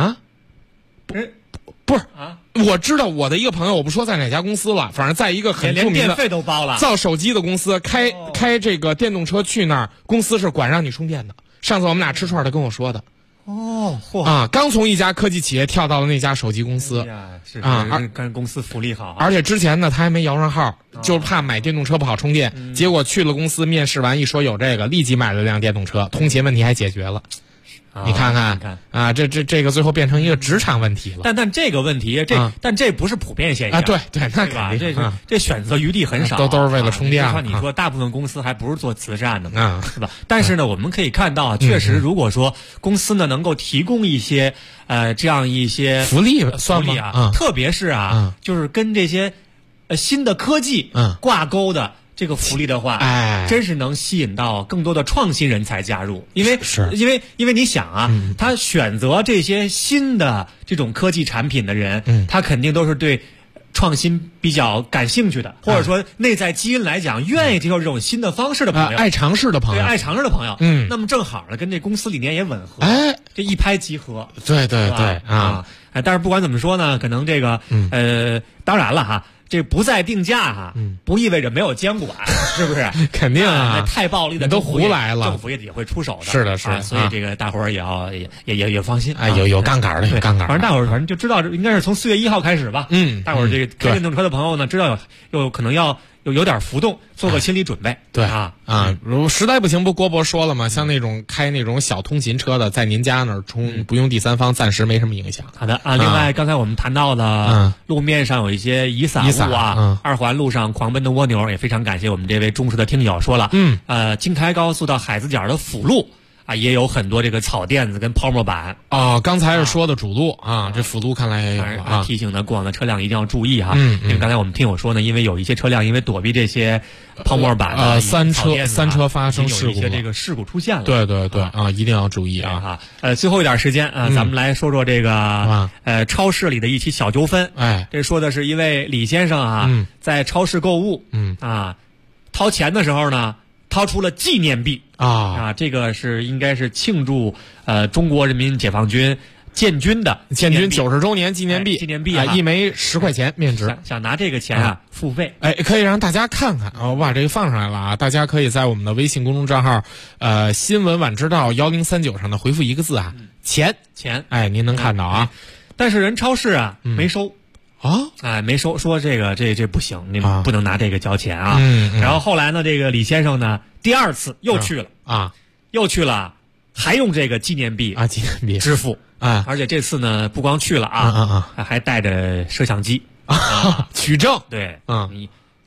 不是我知道我的一个朋友，我不说在哪家公司了，反正在一个很著名的连电费都包了造手机的公司，开这个电动车去那儿，公司是管让你充电的。上次我们俩吃串，他跟我说的。刚从一家科技企业跳到了那家手机公司跟公司福利好而且之前呢他还没摇上号，就是怕买电动车不好充电，结果去了公司面试完一说有这个，立即买了辆电动车，通勤问题还解决了。你看看这个最后变成一个职场问题了。 但这个问题但这不是普遍现象对，那肯定这选择余地很少， 都是为了充电。 你说大部分公司还不是做慈善的嘛，是吧？但是呢，我们可以看到，确实如果说公司呢能够提供一些这样一些福利特别是就是跟这些新的科技挂钩的这个福利的话，真是能吸引到更多的创新人才加入。因为你想他选择这些新的这种科技产品的人，他肯定都是对创新比较感兴趣的，或者说内在基因来讲愿意接受这种新的方式的朋友， 爱尝试的朋友， 对，爱尝试的朋友。那么正好呢，跟这公司理念也吻合，这一拍即合。 对但是不管怎么说呢，可能这个当然了这不再定价不意味着没有监管，是不是？ 肯定太暴力的都胡来了， 政府也会出手的。 是的， 所以这个大伙儿也要也放心有杠杆的，有杠杆。 反正大伙儿就知道，应该是从4月1号开始吧。大伙儿这个开电动车的朋友呢，知道有可能要有点浮动，做个心理准备。 对如实在不行，郭博说了嘛，像那种开那种小通勤车的，在您家那儿充不用第三方，暂时没什么影响。 好的另外刚才我们谈到的路面上有一些遗散物2环路上狂奔的蜗牛，也非常感谢我们这位忠实的听友说了，京开高速到海子角的辅路也有很多这个草垫子跟泡沫板刚才是说的主路这辅路看来也有提醒的过往的车辆一定要注意因为刚才我们听友说呢，因为有一些车辆因为躲避这些泡沫板三车发生事故， 有一些这个事故出现了。 对一定要注意最后一点时间咱们来说说这个超市里的一起小纠纷。这说的是一位李先生在超市购物掏钱的时候呢，掏出了纪念币这个是应该是庆祝中国人民解放军建军 90周年纪念币，一枚10块钱面值。 想拿这个钱付费， 可以让大家看看我把这个放上来了大家可以在我们的微信公众账号新闻晚知道1039上的回复一个字钱，您能看到但是人超市没收。没收，说这不行，你不能拿这个交钱然后后来呢，这个李先生呢，第2次又去了还用这个纪念币支付而且这次呢，不光去了还带着摄像机取证。 对你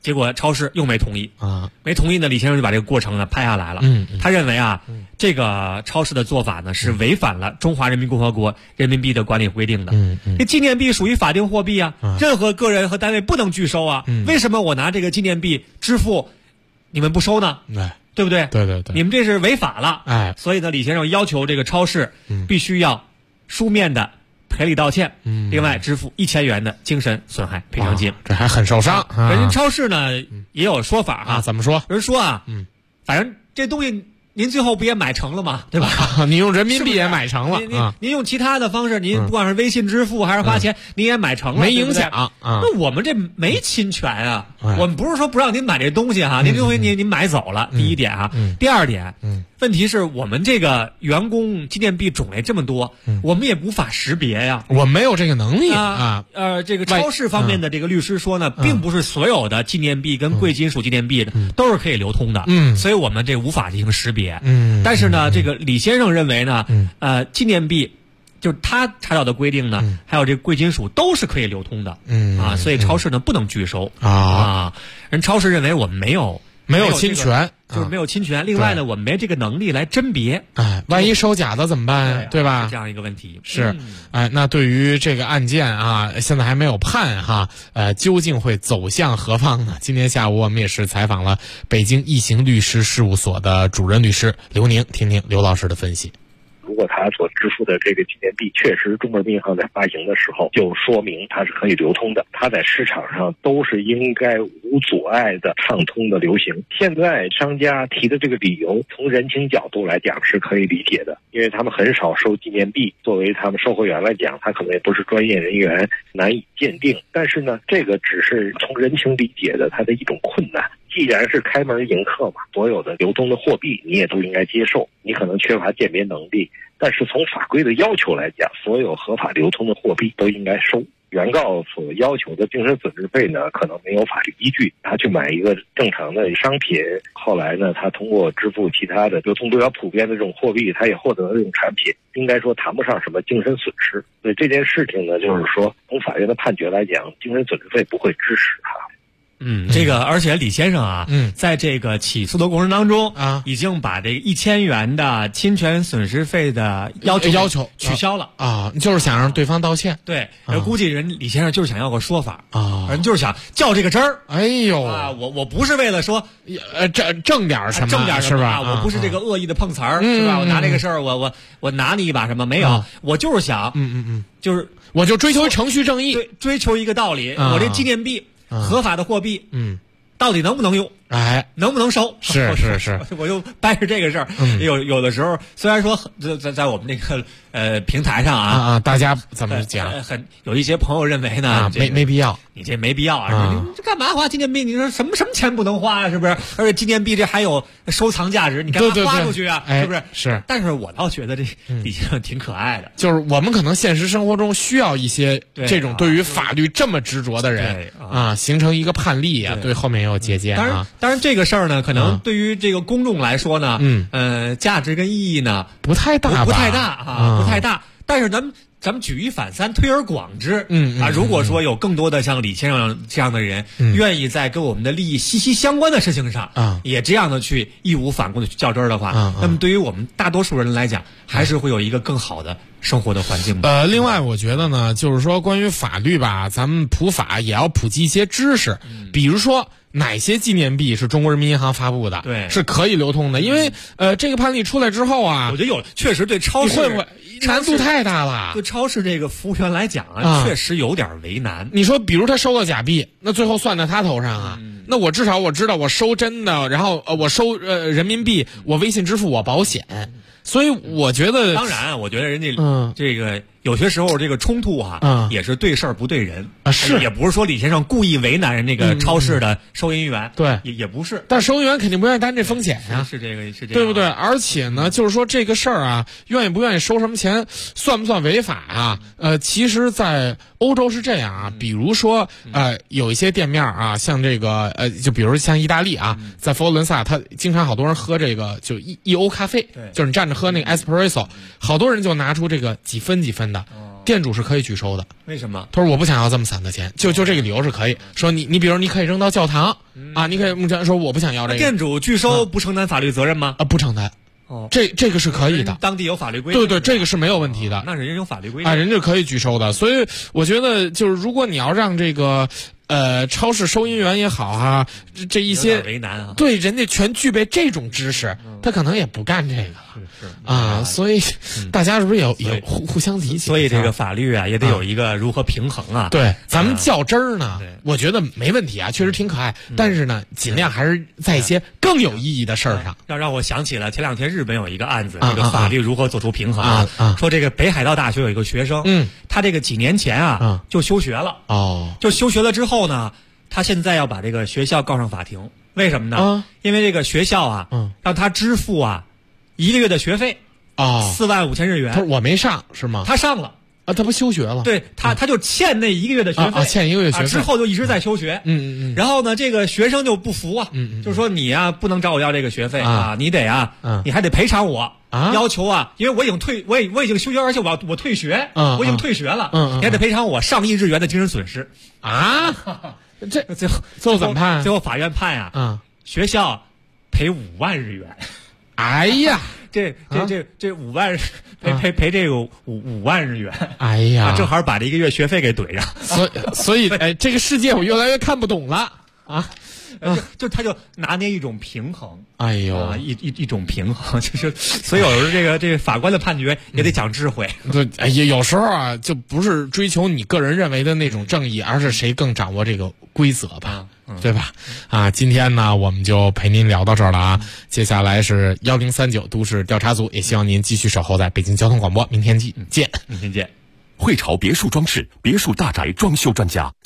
结果超市又没同意啊，没同意呢，李先生就把这个过程呢拍下来了。他认为啊，这个超市的做法呢是违反了中华人民共和国人民币的管理规定的。这纪念币属于法定货币啊，任何个人和单位不能拒收啊。为什么我拿这个纪念币支付，你们不收呢？对不对？ 对对对， 你们这是违法了。所以呢，李先生要求这个超市必须要书面的赔礼道歉，另外支付1000元的精神损害赔偿金。 这还很受伤。 人家超市呢也有说法啊， 怎么说？ 人说啊，反正这东西您最后不也买成了吗？对吧？ 你用人民币也买成了， 您用其他的方式，您不管是微信支付还是花钱，您也买成了， 没影响。 那我们这没侵权啊，我们不是说不让您买这东西哈，您东西您买走了，第一点啊。第二点，问题是我们这个员工纪念币种类这么多，我们也无法识别呀， 我没有这个能力啊。 这个超市方面的这个律师说呢，并不是所有的纪念币跟贵金属纪念币都是可以流通的，所以我们这无法进行识别。但是呢，这个李先生认为呢，纪念币就是他查找的规定呢，还有这个贵金属都是可以流通的，所以超市呢不能拒收人超市认为我们没有侵权， 就是没有侵权。另外呢，我们没这个能力来甄别， 万一收假的怎么办？对吧？ 是这样一个问题。 是，那对于这个案件啊，现在还没有判哈，究竟会走向何方呢？今天下午我们也是采访了北京易行律师事务所的主任律师刘宁，听听刘老师的分析。 如果他所支付的这个纪念币确实中国人民银行在发行的时候就说明它是可以流通的，它在市场上都是应该无阻碍的畅通的流行。现在商家提的这个理由从人情角度来讲是可以理解的，因为他们很少收纪念币，作为他们售货员来讲，他可能也不是专业人员，难以鉴定。但是呢，这个只是从人情理解的它的一种困难。既然是开门迎客嘛，所有的流通的货币你也都应该接受，你可能缺乏鉴别能力，但是从法规的要求来讲，所有合法流通的货币都应该收。原告所要求的精神损失费呢，可能没有法律依据，他去买一个正常的商品，后来呢，他通过支付其他的流通比较普遍的这种货币，他也获得了这种产品，应该说谈不上什么精神损失。所以这件事情呢，就是说从法院的判决来讲，精神损失费不会支持他。 这个而且李先生啊，在这个起诉的过程当中啊，已经把这个1000元的侵权损失费的要求取消了啊，就是想让对方道歉。 对，估计人李先生就是想要个说法啊，人就是想较这个真儿。 哎呦啊，我不是为了说挣点什么，是吧？ 我不是这个恶意的碰瓷儿，是吧？我拿这个事儿，我拿你一把什么没有？我就是想，就是我就追求程序正义， 对，追求一个道理。我这纪念币。合法的货币，到底能不能用？能不能收？ 是， 我就掰着这个事儿。有的时候，虽然说在我们那个平台上啊， 大家怎么讲？ 有一些朋友认为呢， 没必要， 你这没必要啊！你这干嘛花纪念币？你说什么钱不能花啊？是不是？而且纪念币这还有收藏价值，你干嘛花出去啊？是不是？ 是。 但是我倒觉得这李先生挺可爱的， 就是我们可能现实生活中需要一些这种对于法律这么执着的人啊，形成一个判例啊，对后面也有借鉴啊。 当然这个事儿呢，可能对于这个公众来说呢，价值跟意义呢不太大， 不太大。但是咱们举一反三，推而广之，如果说有更多的像李先生这样的人，愿意在跟我们的利益息息相关的事情上，也这样的去义无反顾的去较真儿的话，那么对于我们大多数人来讲，还是会有一个更好的生活的环境。 另外我觉得呢，就是说关于法律吧，咱们普法也要普及一些知识，比如说哪些纪念币是中国人民银行发布的， 对， 是可以流通的。因为这个判例出来之后啊， 我觉得确实对超市会不会难度太大了？ 对超市这个服务员来讲啊，确实有点为难。 你说，比如他收了假币，那最后算在他头上啊。那我至少我知道我收真的，然后我收人民币，我微信支付我保险。所以我觉得， 当然，我觉得人家这个有些时候这个冲突也是对事儿不对人啊，是也不是说李先生故意为难人那个超市的收银员， 对， 也不是， 但收银员肯定不愿意担这风险呀， 是这个， 对不对？而且呢，就是说这个事儿啊，愿意不愿意收什么钱，算不算违法啊？其实，在欧洲是这样啊，比如说有一些店面啊，像这个就比如像意大利啊，在佛罗伦萨，他经常好多人喝这个就1欧咖啡，就是你站着喝那个 espresso， 好多人就拿出这个几分的。 店主是可以拒收的。 为什么？ 他说我不想要这么散的钱，就这个理由是可以说你比如你可以扔到教堂啊，你可以说我不想要这个。 店主拒收不承担法律责任吗？ 不承担。这个是可以的， 当地有法律规定。 对，这个是没有问题的。 那人家有法律规定啊，人家可以拒收的。所以我觉得就是如果你要让这个超市收银员也好啊，这一些为难啊， 对人家全具备这种知识，他可能也不干这个啊。所以大家是不是也互相理解？ 所以这个法律啊也得有一个如何平衡啊。 对，咱们较真儿呢，我觉得没问题啊，确实挺可爱。但是呢，尽量还是在一些更有意义的事儿上。 让我想起了前两天日本有一个案子，这个法律如何做出平衡啊？说这个北海道大学有一个学生，他这个几年前就休学了，就休学了之后呢，他现在要把这个学校告上法庭，为什么呢？因为这个学校让他支付1个月的学费45000日元。 他说我没上是吗？ 他上了。 他不休学了？ 对，他就欠那1个月的学费， 欠1个月学费， 之后就一直在休学。然后呢，这个学生就不服啊，就是说你不能找我要这个学费你得你还得赔偿我要求因为我已经我已经休学，而且我退学，我已经退学了，你还得赔偿我上亿日元的精神损失啊！ 这最后怎么判？ 最后法院判学校赔5万日元。 哎呀！ 这5万赔这个5万日元， 哎呀， 正好把这1个月学费给怼上。 所以这个世界我越来越看不懂了啊！ 就他就拿捏一种平衡， 哎呦， 一种平衡，就是所以有时候这个法官的判决也得讲智慧。 对，哎呀，有时候就不是追求你个人认为的那种正义，而是谁更掌握这个规则吧。对吧？今天呢，我们就陪您聊到这儿了啊。接下来是1039都市调查组，也希望您继续守候在北京交通广播。明天见。 汇潮别墅装饰别墅大宅装修专家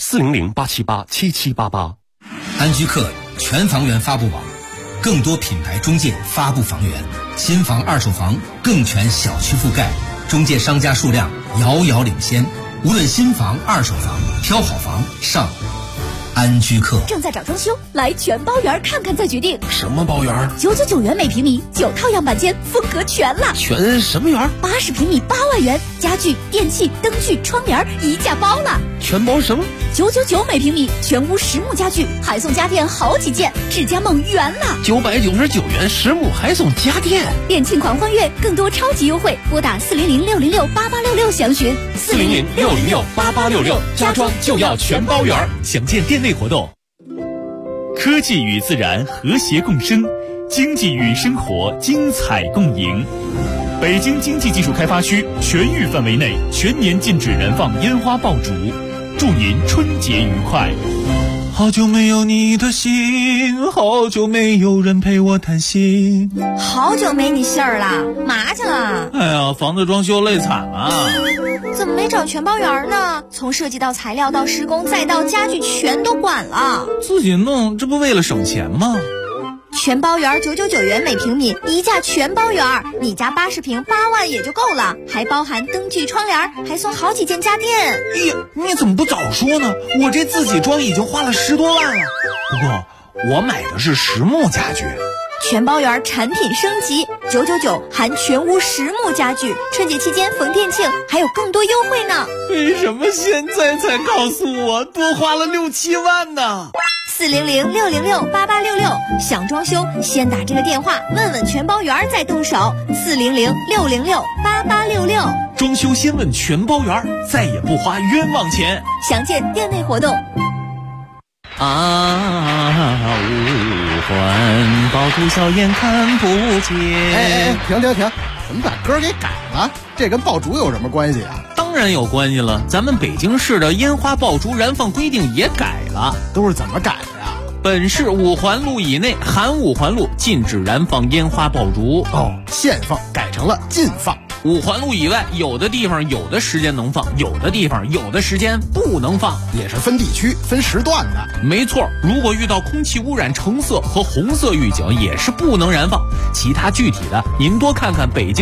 400-878-7788。 安居客全房源发布网，更多品牌中介发布房源，新房二手房更全小区覆盖，中介商家数量遥遥领先。无论新房二手房，挑好房上安居客。 正在找装修，来全包园看看再决定。 什么包园 ？999元每平米，9套样板间，风格全了。 全什么园 ？80平米8万元，家具、电器、灯具、窗帘一价包了。 全包什么 ？999每平米，全屋实木家具，还送家电好几件，智家梦圆了。 999元实木还送家电， 店庆款欢悦，更多超级优惠，拨打400-606-8866详询。 400-606-8866，家装就要全包圆。详见店内活动。科技与自然和谐共生，经济与生活精彩共赢。北京经济技术开发区全域范围内全年禁止燃放烟花爆竹，祝您春节愉快。 好久没有你的心，好久没有人陪我谈心。 好久没你信儿了，嘛去了？ 哎呀，房子装修累惨了。 怎么没找全包园呢？从设计到材料到施工再到家具全都管了。 自己弄，这不为了省钱吗？ 全包园999元每平米，一价全包园，你家80平8万也就够了，还包含灯具、窗帘，还送好几件家电。 哎呀，你怎么不早说呢？我这自己装已经花了10多万了。不过我买的是实木家具。 全包园产品升级，999含全屋实木家具，春节期间逢店庆还有更多优惠呢。 为什么现在才告诉我，多花了6、7万呢 ？400-606-8866，想装修先打这个电话问问全包园再动手。400-606-8866， 装修先问全包园，再也不花冤枉钱。 详见店内活动。 五环爆竹硝烟看不见。 哎，停！怎么把歌给改了？这跟爆竹有什么关系啊？ 当然有关系了，咱们北京市的烟花爆竹燃放规定也改了。 都是怎么改的呀？ 本市5环路以内含5环路禁止燃放烟花爆竹。 限放改成了禁放。 5环路以外，有的地方有的时间能放，有的地方有的时间不能放， 也是分地区分时段的。 没错，如果遇到空气污染橙色和红色预警，也是不能燃放。其他具体的，您多看看北京